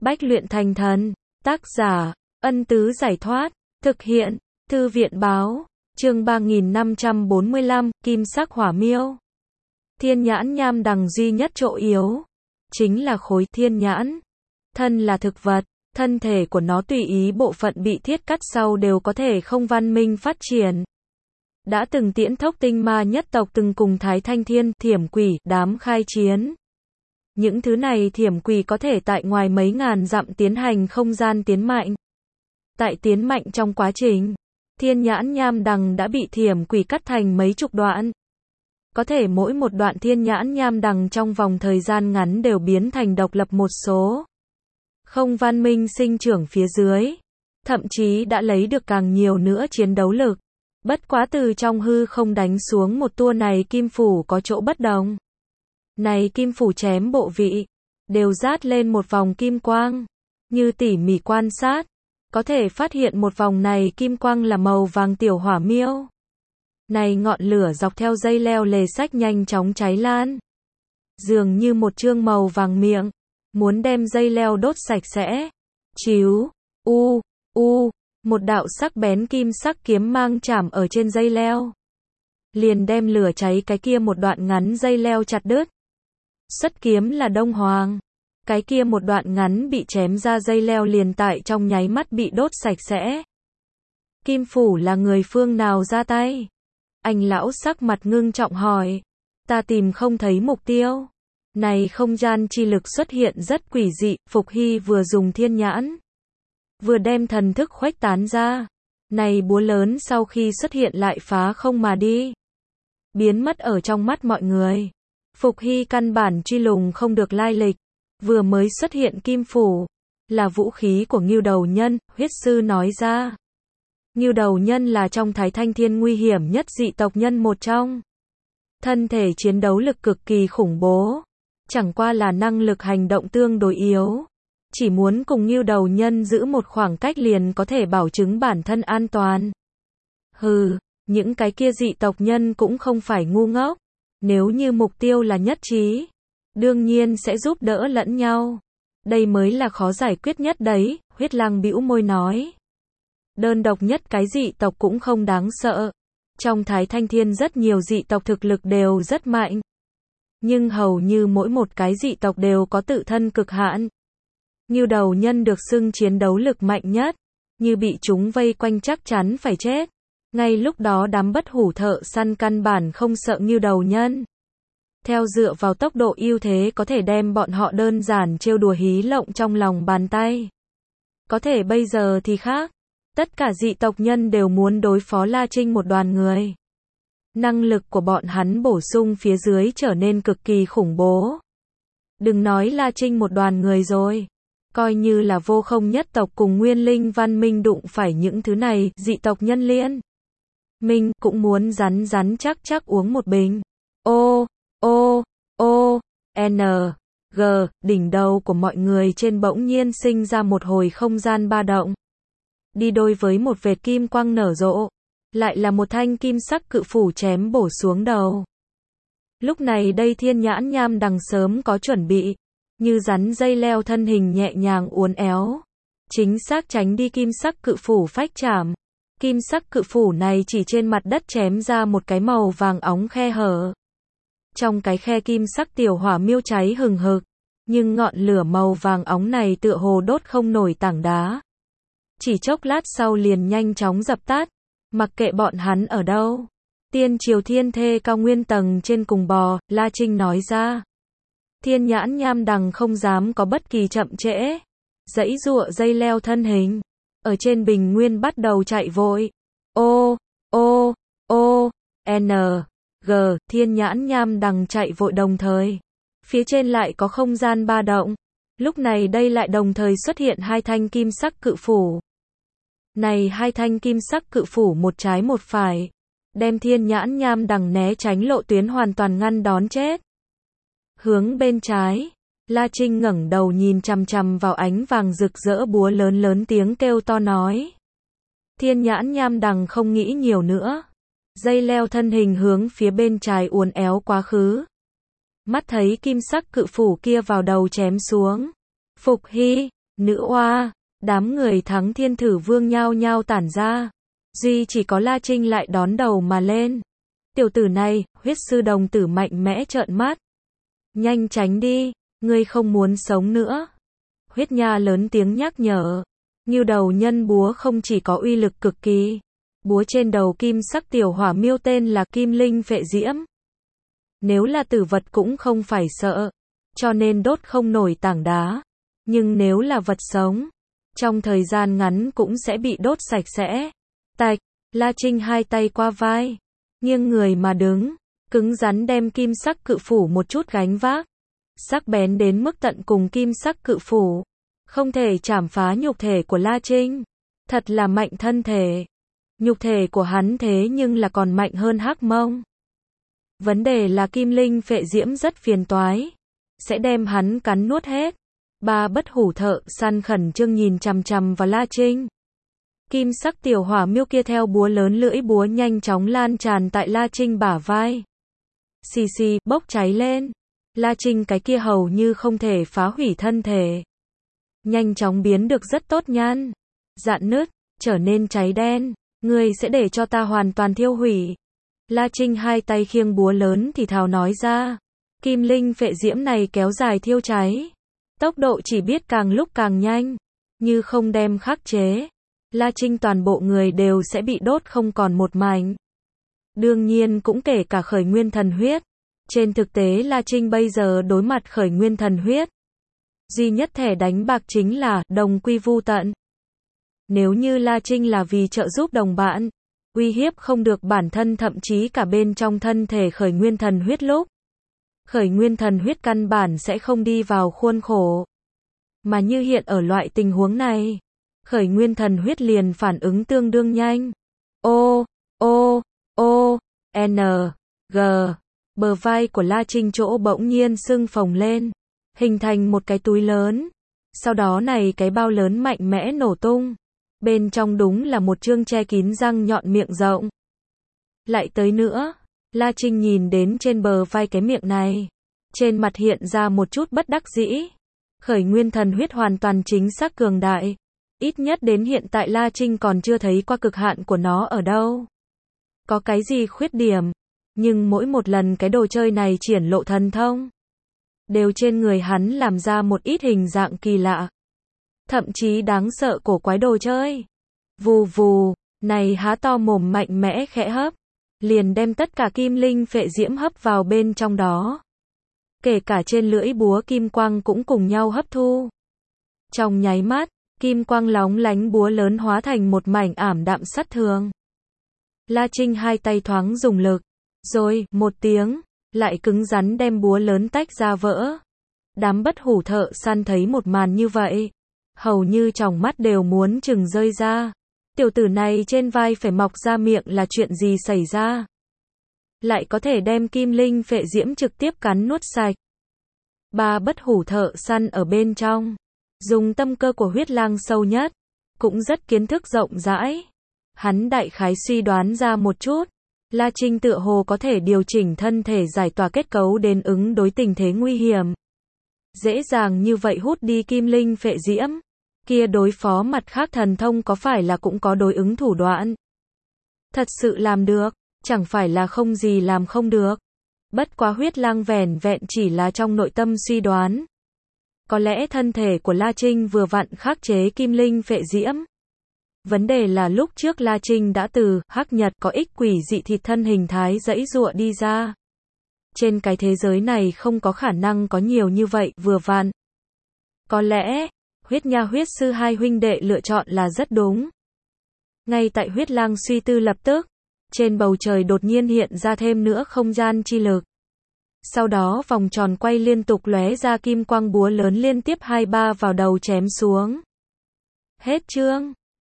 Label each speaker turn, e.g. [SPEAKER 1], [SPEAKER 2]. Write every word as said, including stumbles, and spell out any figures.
[SPEAKER 1] Bách luyện thành thần. Tác giả, Ân Tứ Giải Thoát. Thực hiện, Thư viện Báo. Chương ba nghìn năm trăm bốn mươi lăm, Kim sắc hỏa miêu. Thiên nhãn nham đằng duy nhất chỗ yếu chính là khối thiên nhãn. Thân là thực vật, thân thể của nó tùy ý bộ phận bị thiết cắt sau đều có thể không văn minh phát triển. Đã từng tiễn thốc tinh ma nhất tộc từng cùng Thái Thanh Thiên, Thiểm Quỷ, đám khai chiến. Những thứ này Thiểm Quỷ có thể tại ngoài mấy ngàn dặm tiến hành không gian tiến mạnh. Tại tiến mạnh trong quá trình, thiên nhãn nham đằng đã bị Thiểm Quỷ cắt thành mấy chục đoạn. Có thể mỗi một đoạn thiên nhãn nham đằng trong vòng thời gian ngắn đều biến thành độc lập một số. Không văn minh sinh trưởng phía dưới. Thậm chí đã lấy được càng nhiều nữa chiến đấu lực. Bất quá từ trong hư không đánh xuống một tua này kim phủ có chỗ bất đồng. Này kim phủ chém bộ vị, đều rát lên một vòng kim quang. Như tỉ mỉ quan sát, có thể phát hiện một vòng này kim quang là màu vàng tiểu hỏa miêu. Này ngọn lửa dọc theo dây leo lề sách nhanh chóng cháy lan. Dường như một chương màu vàng miệng, muốn đem dây leo đốt sạch sẽ. Chíu, u, u, một đạo sắc bén kim sắc kiếm mang chạm ở trên dây leo. Liền đem lửa cháy cái kia một đoạn ngắn dây leo chặt đứt. Xuất kiếm là Đông Hoàng. Cái kia một đoạn ngắn bị chém ra dây leo liền tại trong nháy mắt bị đốt sạch sẽ. Kim phủ là người phương nào ra tay? Anh lão sắc mặt ngưng trọng hỏi. Ta tìm không thấy mục tiêu. Này không gian chi lực xuất hiện rất quỷ dị, Phục Hy vừa dùng thiên nhãn, vừa đem thần thức khuếch tán ra. Này búa lớn sau khi xuất hiện lại phá không mà đi. Biến mất ở trong mắt mọi người. Phục Hy căn bản truy lùng không được lai lịch. Vừa mới xuất hiện kim phủ, là vũ khí của Ngưu Đầu Nhân, huyết sư nói ra. Ngưu Đầu Nhân là trong Thái Thanh Thiên nguy hiểm nhất dị tộc nhân một trong. Thân thể chiến đấu lực cực kỳ khủng bố. Chẳng qua là năng lực hành động tương đối yếu. Chỉ muốn cùng Ngưu Đầu Nhân giữ một khoảng cách liền có thể bảo chứng bản thân an toàn. Hừ, những cái kia dị tộc nhân cũng không phải ngu ngốc. Nếu như mục tiêu là nhất trí, đương nhiên sẽ giúp đỡ lẫn nhau. Đây mới là khó giải quyết nhất đấy, huyết lang bĩu môi nói. Đơn độc nhất cái dị tộc cũng không đáng sợ. Trong Thái Thanh Thiên rất nhiều dị tộc thực lực đều rất mạnh. Nhưng hầu như mỗi một cái dị tộc đều có tự thân cực hạn. Ngưu Đầu Nhân được xưng chiến đấu lực mạnh nhất. Như bị chúng vây quanh chắc chắn phải chết. Ngay lúc đó đám bất hủ thợ săn căn bản không sợ Ngưu Đầu Nhân. Theo dựa vào tốc độ ưu thế có thể đem bọn họ đơn giản trêu đùa hí lộng trong lòng bàn tay. Có thể bây giờ thì khác. Tất cả dị tộc nhân đều muốn đối phó La Trinh một đoàn người. Năng lực của bọn hắn bổ sung phía dưới trở nên cực kỳ khủng bố. Đừng nói La Trinh một đoàn người rồi. Coi như là Vô Không nhất tộc cùng Nguyên Linh văn minh đụng phải những thứ này, dị tộc nhân liên minh cũng muốn rắn rắn chắc chắc uống một bình. Ô, ô, ô, N, G, đỉnh đầu của mọi người trên bỗng nhiên sinh ra một hồi không gian ba động. Đi đôi với một vệt kim quang nở rộ. Lại là một thanh kim sắc cự phủ chém bổ xuống đầu. Lúc này đây thiên nhãn nham đằng sớm có chuẩn bị. Như rắn dây leo thân hình nhẹ nhàng uốn éo. Chính xác tránh đi kim sắc cự phủ phách chạm. Kim sắc cự phủ này chỉ trên mặt đất chém ra một cái màu vàng óng khe hở. Trong cái khe kim sắc tiểu hỏa miêu cháy hừng hực. Nhưng ngọn lửa màu vàng óng này tựa hồ đốt không nổi tảng đá. Chỉ chốc lát sau liền nhanh chóng dập tắt. Mặc kệ bọn hắn ở đâu. Tiên triều thiên thê cao nguyên tầng trên cùng bò, La Trinh nói ra. Thiên nhãn nham đằng không dám có bất kỳ chậm trễ. Dãy giụa dây leo thân hình. Ở trên bình nguyên bắt đầu chạy vội. Ô, ô, ô, N, G, thiên nhãn nham đằng chạy vội đồng thời. Phía trên lại có không gian ba động. Lúc này đây lại đồng thời xuất hiện hai thanh kim sắc cự phủ. Này hai thanh kim sắc cự phủ một trái một phải. Đem thiên nhãn nham đằng né tránh lộ tuyến hoàn toàn ngăn đón chết. Hướng bên trái. La Trinh ngẩng đầu nhìn chằm chằm vào ánh vàng rực rỡ búa lớn lớn tiếng kêu to nói. Thiên nhãn nham đằng không nghĩ nhiều nữa. Dây leo thân hình hướng phía bên trái uốn éo quá khứ. Mắt thấy kim sắc cự phủ kia vào đầu chém xuống. Phục Hy, Nữ oa, đám người Thắng Thiên Thử Vương nhao nhao tản ra. Duy chỉ có La Trinh lại đón đầu mà lên. Tiểu tử này, huyết sư đồng tử mạnh mẽ trợn mắt. Nhanh tránh đi, ngươi không muốn sống nữa. Huyết Nha lớn tiếng nhắc nhở. Ngưu đầu nhân búa không chỉ có uy lực cực kỳ. Búa trên đầu kim sắc tiểu hỏa miêu tên là Kim Linh Phệ Diễm. Nếu là tử vật cũng không phải sợ, cho nên đốt không nổi tảng đá. Nhưng nếu là vật sống, trong thời gian ngắn cũng sẽ bị đốt sạch sẽ. Tạch, La Trinh hai tay qua vai, nghiêng người mà đứng, cứng rắn đem kim sắc cự phủ một chút gánh vác. Sắc bén đến mức tận cùng kim sắc cự phủ, không thể chảm phá nhục thể của La Trinh. Thật là mạnh thân thể. Nhục thể của hắn thế nhưng là còn mạnh hơn Hắc Mông. Vấn đề là Kim Linh Phệ Diễm rất phiền toái, sẽ đem hắn cắn nuốt hết. Ba bất hủ thợ săn khẩn trương nhìn chằm chằm vào La Trinh. Kim sắc tiểu hỏa miêu kia theo búa lớn lưỡi búa nhanh chóng lan tràn tại La Trinh bả vai. Xì xì, bốc cháy lên. La Trinh cái kia hầu như không thể phá hủy thân thể. Nhanh chóng biến được rất tốt nhan. Dạn nứt, trở nên cháy đen. Ngươi sẽ để cho ta hoàn toàn thiêu hủy. La Trinh hai tay khiêng búa lớn thì thào nói ra. Kim Linh Phệ Diễm này kéo dài thiêu cháy. Tốc độ chỉ biết càng lúc càng nhanh. Như không đem khắc chế, La Trinh toàn bộ người đều sẽ bị đốt không còn một mảnh. Đương nhiên cũng kể cả khởi nguyên thần huyết. Trên thực tế La Trinh bây giờ đối mặt khởi nguyên thần huyết. Duy nhất thẻ đánh bạc chính là đồng quy vu tận. Nếu như La Trinh là vì trợ giúp đồng bạn, uy hiếp không được bản thân thậm chí cả bên trong thân thể khởi nguyên thần huyết lúc. Khởi nguyên thần huyết căn bản sẽ không đi vào khuôn khổ. Mà như hiện ở loại tình huống này, khởi nguyên thần huyết liền phản ứng tương đương nhanh. O, O, O, N, G. Bờ vai của La Trinh chỗ bỗng nhiên sưng phồng lên, hình thành một cái túi lớn. Sau đó này cái bao lớn mạnh mẽ nổ tung. Bên trong đúng là một chương che kín răng nhọn miệng rộng. Lại tới nữa, La Trinh nhìn đến trên bờ vai cái miệng này. Trên mặt hiện ra một chút bất đắc dĩ. Khởi nguyên thần huyết hoàn toàn chính xác cường đại. Ít nhất đến hiện tại La Trinh còn chưa thấy qua cực hạn của nó ở đâu. Có cái gì khuyết điểm. Nhưng mỗi một lần cái đồ chơi này triển lộ thần thông, đều trên người hắn làm ra một ít hình dạng kỳ lạ. Thậm chí đáng sợ cổ quái đồ chơi. Vù vù, này há to mồm mạnh mẽ khẽ hấp. Liền đem tất cả Kim Linh Phệ Diễm hấp vào bên trong đó. Kể cả trên lưỡi búa kim quang cũng cùng nhau hấp thu. Trong nháy mắt, kim quang lóng lánh búa lớn hóa thành một mảnh ảm đạm sắt thường. La Trinh hai tay thoáng dùng lực. Rồi, một tiếng, lại cứng rắn đem búa lớn tách ra vỡ. Đám bất hủ thợ săn thấy một màn như vậy, hầu như tròng mắt đều muốn chừng rơi ra. Tiểu tử này trên vai phải mọc ra miệng là chuyện gì xảy ra? Lại có thể đem Kim Linh Phệ Diễm trực tiếp cắn nuốt sạch. Ba bất hủ thợ săn ở bên trong, dùng tâm cơ của huyết lang sâu nhất, cũng rất kiến thức rộng rãi. Hắn đại khái suy đoán ra một chút. La Trinh tựa hồ có thể điều chỉnh thân thể giải tỏa kết cấu đến ứng đối tình thế nguy hiểm. Dễ dàng như vậy hút đi Kim Linh Phệ Diễm. Kia đối phó mặt khác thần thông có phải là cũng có đối ứng thủ đoạn? Thật sự làm được, chẳng phải là không gì làm không được. Bất quá huyết lang vẻn vẹn chỉ là trong nội tâm suy đoán. Có lẽ thân thể của La Trinh vừa vặn khắc chế Kim Linh Phệ Diễm. Vấn đề là lúc trước La Trinh đã từ hắc nhật có ích quỷ dị thịt thân hình thái giãy giụa đi ra. Trên cái thế giới này không có khả năng có nhiều như vậy vừa vặn. Có lẽ, huyết nha huyết sư hai huynh đệ lựa chọn là rất đúng. Ngay tại huyết lang suy tư lập tức, trên bầu trời đột nhiên hiện ra thêm nữa không gian chi lực. Sau đó vòng tròn quay liên tục lóe ra kim quang búa lớn liên tiếp hai ba vào đầu chém xuống. Hết chương.